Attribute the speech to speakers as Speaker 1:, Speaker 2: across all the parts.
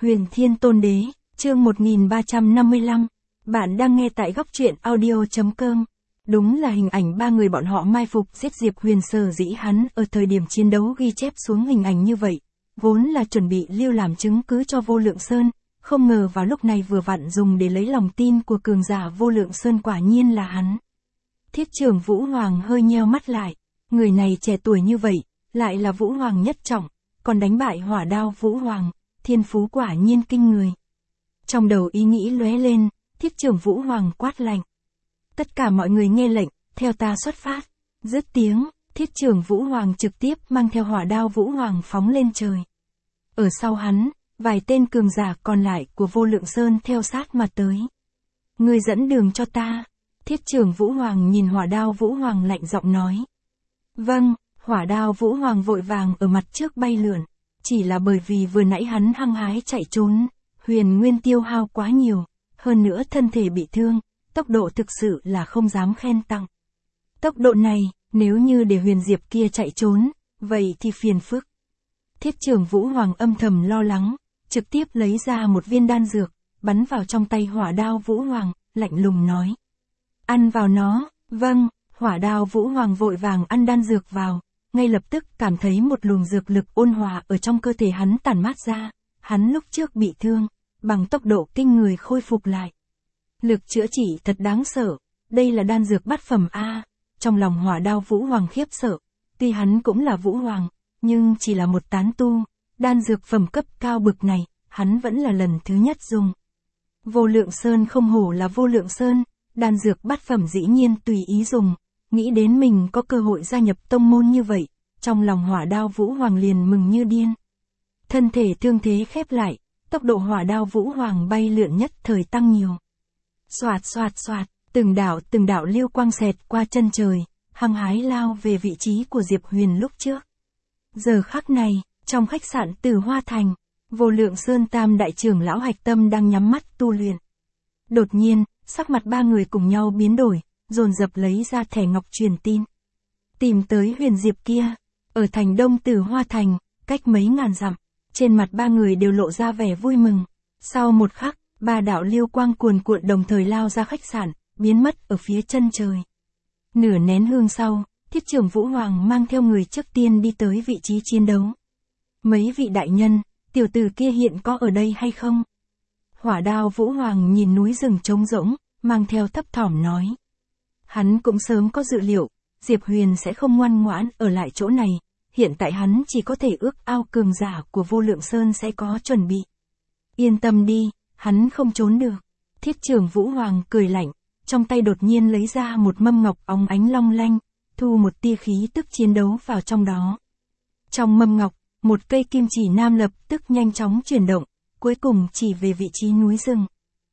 Speaker 1: Huyền Thiên Tôn Đế, chương 1355. Bạn đang nghe tại góc truyện audio.com. Đúng là hình ảnh ba người bọn họ mai phục giết Diệp Huyền, sở dĩ hắn ở thời điểm chiến đấu ghi chép xuống hình ảnh như vậy, vốn là chuẩn bị lưu làm chứng cứ cho Vô Lượng Sơn, không ngờ vào lúc này vừa vặn dùng để lấy lòng tin của cường giả Vô Lượng Sơn, quả nhiên là hắn. Thiết trưởng Vũ Hoàng hơi nheo mắt lại, người này trẻ tuổi như vậy, lại là Vũ Hoàng nhất trọng, còn đánh bại Hỏa Đao Vũ Hoàng, thiên phú quả nhiên kinh người. Trong đầu ý nghĩ lóe lên, Thiết trưởng Vũ Hoàng quát lạnh. Tất cả mọi người nghe lệnh, theo ta xuất phát. Dứt tiếng, Thiết trưởng Vũ Hoàng trực tiếp mang theo Hỏa Đao Vũ Hoàng phóng lên trời. Ở sau hắn, vài tên cường giả còn lại của Vô Lượng Sơn theo sát mà tới. Ngươi dẫn đường cho ta. Thiết trưởng Vũ Hoàng nhìn Hỏa Đao Vũ Hoàng lạnh giọng nói. Vâng. Hỏa Đao Vũ Hoàng vội vàng ở mặt trước bay lượn. Chỉ là bởi vì vừa nãy hắn hăng hái chạy trốn, huyền nguyên tiêu hao quá nhiều, hơn nữa thân thể bị thương, tốc độ thực sự là không dám khen tặng. Tốc độ này, nếu như để Huyền Diệp kia chạy trốn, vậy thì phiền phức. Thiết trưởng Vũ Hoàng âm thầm lo lắng, trực tiếp lấy ra một viên đan dược, bắn vào trong tay Hỏa Đao Vũ Hoàng, lạnh lùng nói. Ăn vào nó. Vâng. Hỏa Đao Vũ Hoàng vội vàng ăn đan dược vào, ngay lập tức cảm thấy một luồng dược lực ôn hòa ở trong cơ thể hắn tản mát ra, hắn lúc trước bị thương, bằng tốc độ kinh người khôi phục lại. Lực chữa trị thật đáng sợ, đây là đan dược bát phẩm A. Trong lòng Hỏa Đao Vũ Hoàng khiếp sợ, tuy hắn cũng là Vũ Hoàng, nhưng chỉ là một tán tu, đan dược phẩm cấp cao bực này, hắn vẫn là lần thứ nhất dùng. Vô Lượng Sơn không hổ là Vô Lượng Sơn, đan dược bát phẩm dĩ nhiên tùy ý dùng. Nghĩ đến mình có cơ hội gia nhập tông môn như vậy, trong lòng Hỏa Đao Vũ Hoàng liền mừng như điên. Thân thể thương thế khép lại, tốc độ Hỏa Đao Vũ Hoàng bay lượn nhất thời tăng nhiều. Xoạt xoạt xoạt, từng đạo lưu quang xẹt qua chân trời, hăng hái lao về vị trí của Diệp Huyền lúc trước. Giờ khắc này, trong khách sạn Tử Hoa Thành, Vô Lượng Sơn tam đại trưởng lão Hạch Tâm đang nhắm mắt tu luyện. Đột nhiên, sắc mặt ba người cùng nhau biến đổi, dồn dập lấy ra thẻ ngọc truyền tin. Tìm tới Huyền Diệp kia, ở thành Đông Tử Hoa Thành, cách mấy ngàn dặm, trên mặt ba người đều lộ ra vẻ vui mừng. Sau một khắc, ba đạo lưu quang cuồn cuộn đồng thời lao ra khách sạn, biến mất ở phía chân trời. Nửa nén hương sau, Thiết trưởng Vũ Hoàng mang theo người trước tiên đi tới vị trí chiến đấu. Mấy vị đại nhân, tiểu tử kia hiện có ở đây hay không? Hỏa Đao Vũ Hoàng nhìn núi rừng trống rỗng, mang theo thấp thỏm nói. Hắn cũng sớm có dự liệu, Diệp Huyền sẽ không ngoan ngoãn ở lại chỗ này, hiện tại hắn chỉ có thể ước ao cường giả của Vô Lượng Sơn sẽ có chuẩn bị. Yên tâm đi, hắn không trốn được. Thiết trưởng Vũ Hoàng cười lạnh, trong tay đột nhiên lấy ra một mâm ngọc óng ánh long lanh, thu một tia khí tức chiến đấu vào trong đó. Trong mâm ngọc, một cây kim chỉ nam lập tức nhanh chóng chuyển động, cuối cùng chỉ về vị trí núi rừng.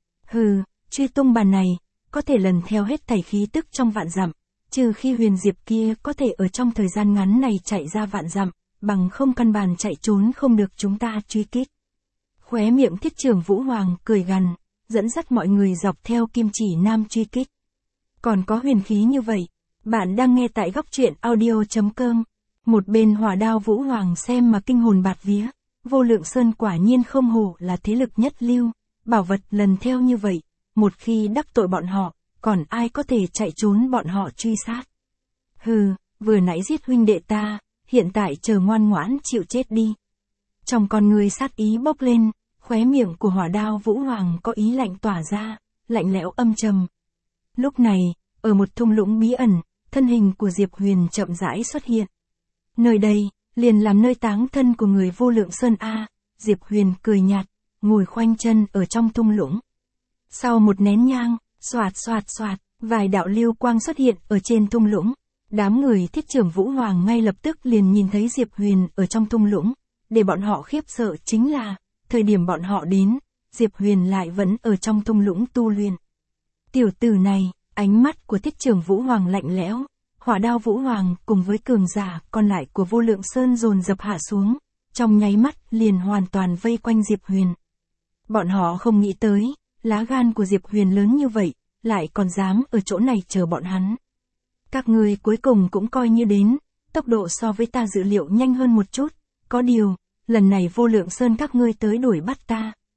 Speaker 1: Hừ, truy tung bàn này, có thể lần theo hết thảy khí tức trong vạn dặm, trừ khi Huyền Diệp kia có thể ở trong thời gian ngắn này chạy ra vạn dặm, bằng không căn bản chạy trốn không được chúng ta truy kích. Khóe miệng Thiết trưởng Vũ Hoàng cười gằn, dẫn dắt mọi người dọc theo kim chỉ nam truy kích. Còn có huyền khí như vậy, bạn đang nghe tại góc truyện audio.com. Một bên Hỏa Đao Vũ Hoàng xem mà kinh hồn bạt vía, Vô Lượng Sơn quả nhiên không hổ là thế lực nhất lưu, bảo vật lần theo như vậy. Một khi đắc tội bọn họ, còn ai có thể chạy trốn bọn họ truy sát. Hừ, vừa nãy giết huynh đệ ta, hiện tại chờ ngoan ngoãn chịu chết đi. Trong con người sát ý bốc lên, khóe miệng của Hỏa Đao Vũ Hoàng có ý lạnh tỏa ra, lạnh lẽo âm trầm. Lúc này, ở một thung lũng bí ẩn, thân hình của Diệp Huyền chậm rãi xuất hiện. Nơi đây, liền làm nơi táng thân của người Vô Lượng Sơn A. Diệp Huyền cười nhạt, ngồi khoanh chân ở trong thung lũng. Sau một nén nhang, xoạt xoạt xoạt, vài đạo lưu quang xuất hiện ở trên thung lũng. Đám người Thiết trưởng Vũ Hoàng ngay lập tức liền nhìn thấy Diệp Huyền ở trong thung lũng. Để bọn họ khiếp sợ chính là, thời điểm bọn họ đến, Diệp Huyền lại vẫn ở trong thung lũng tu luyện. Tiểu tử này, ánh mắt của Thiết trưởng Vũ Hoàng lạnh lẽo. Hỏa Đao Vũ Hoàng cùng với cường giả còn lại của Vô Lượng Sơn dồn dập hạ xuống, trong nháy mắt liền hoàn toàn vây quanh Diệp Huyền. Bọn họ không nghĩ tới, lá gan của Diệp Huyền lớn như vậy, lại còn dám ở chỗ này chờ bọn hắn. Các người cuối cùng cũng coi như đến, tốc độ so với ta dự liệu nhanh hơn một chút, có điều, lần này Vô Lượng Sơn các ngươi tới đuổi bắt ta,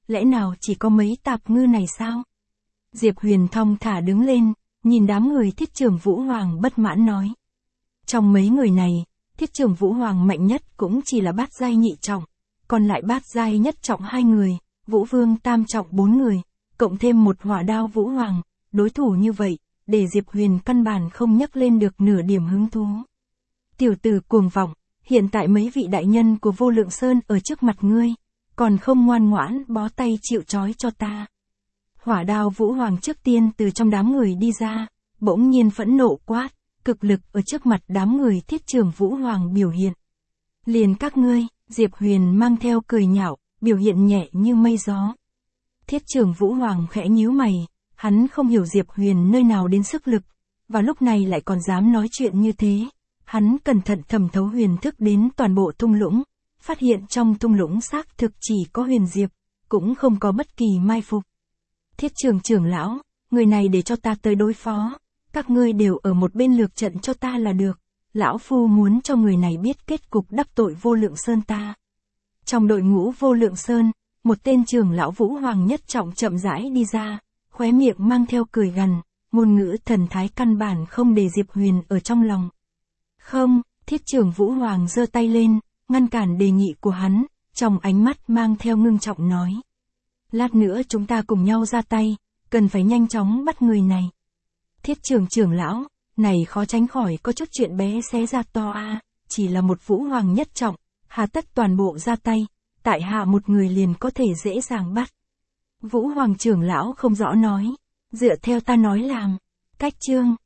Speaker 1: lẽ nào chỉ có mấy tạp ngư này sao? Diệp Huyền thong thả đứng lên, nhìn đám người Thiết Trưởng Vũ Hoàng bất mãn nói. Trong mấy người này, Thiết Trưởng Vũ Hoàng mạnh nhất cũng chỉ là bát giai nhị trọng, còn lại bát giai nhất trọng 2 người, Vũ Vương tam trọng 4 người, cộng thêm một hỏa đao Vũ Hoàng, đối thủ như vậy, để Diệp Huyền căn bản không nhắc lên được nửa điểm hứng thú. Tiểu tử cuồng vọng, hiện tại mấy vị đại nhân của Vô Lượng Sơn ở trước mặt ngươi, còn không ngoan ngoãn bó tay chịu trói cho ta. Hỏa đao Vũ Hoàng trước tiên từ trong đám người đi ra, bỗng nhiên phẫn nộ quát, cực lực ở trước mặt đám người Thiết Trưởng Vũ Hoàng biểu hiện. Liền các ngươi, Diệp Huyền mang theo cười nhạo, biểu hiện nhẹ như mây gió. Thiết Trưởng Vũ Hoàng khẽ nhíu mày, hắn không hiểu Diệp Huyền nơi nào đến sức lực, và lúc này lại còn dám nói chuyện như thế. Hắn cẩn thận thẩm thấu huyền thức đến toàn bộ thung lũng, phát hiện trong thung lũng xác thực chỉ có Huyền Diệp, cũng không có bất kỳ mai phục. Thiết trưởng lão, người này để cho ta tới đối phó, các ngươi đều ở một bên lược trận cho ta là được, lão phu muốn cho người này biết kết cục đắc tội Vô Lượng Sơn ta. Trong đội ngũ Vô Lượng Sơn, một tên trưởng lão Vũ Hoàng nhất trọng chậm rãi đi ra, khóe miệng mang theo cười gằn, ngôn ngữ thần thái căn bản không để Diệp Huyền ở trong lòng. Không, Thiết Trưởng Vũ Hoàng giơ tay lên, ngăn cản đề nghị của hắn, trong ánh mắt mang theo ngưng trọng nói. Lát nữa chúng ta cùng nhau ra tay, cần phải nhanh chóng bắt người này. Thiết trưởng lão, này khó tránh khỏi có chút chuyện bé xé ra to a, chỉ là một Vũ Hoàng nhất trọng, hà tất toàn bộ ra tay, tại hạ một người liền có thể dễ dàng bắt. Vũ Hoàng trưởng lão không rõ nói, dựa theo ta nói làm. Cách chương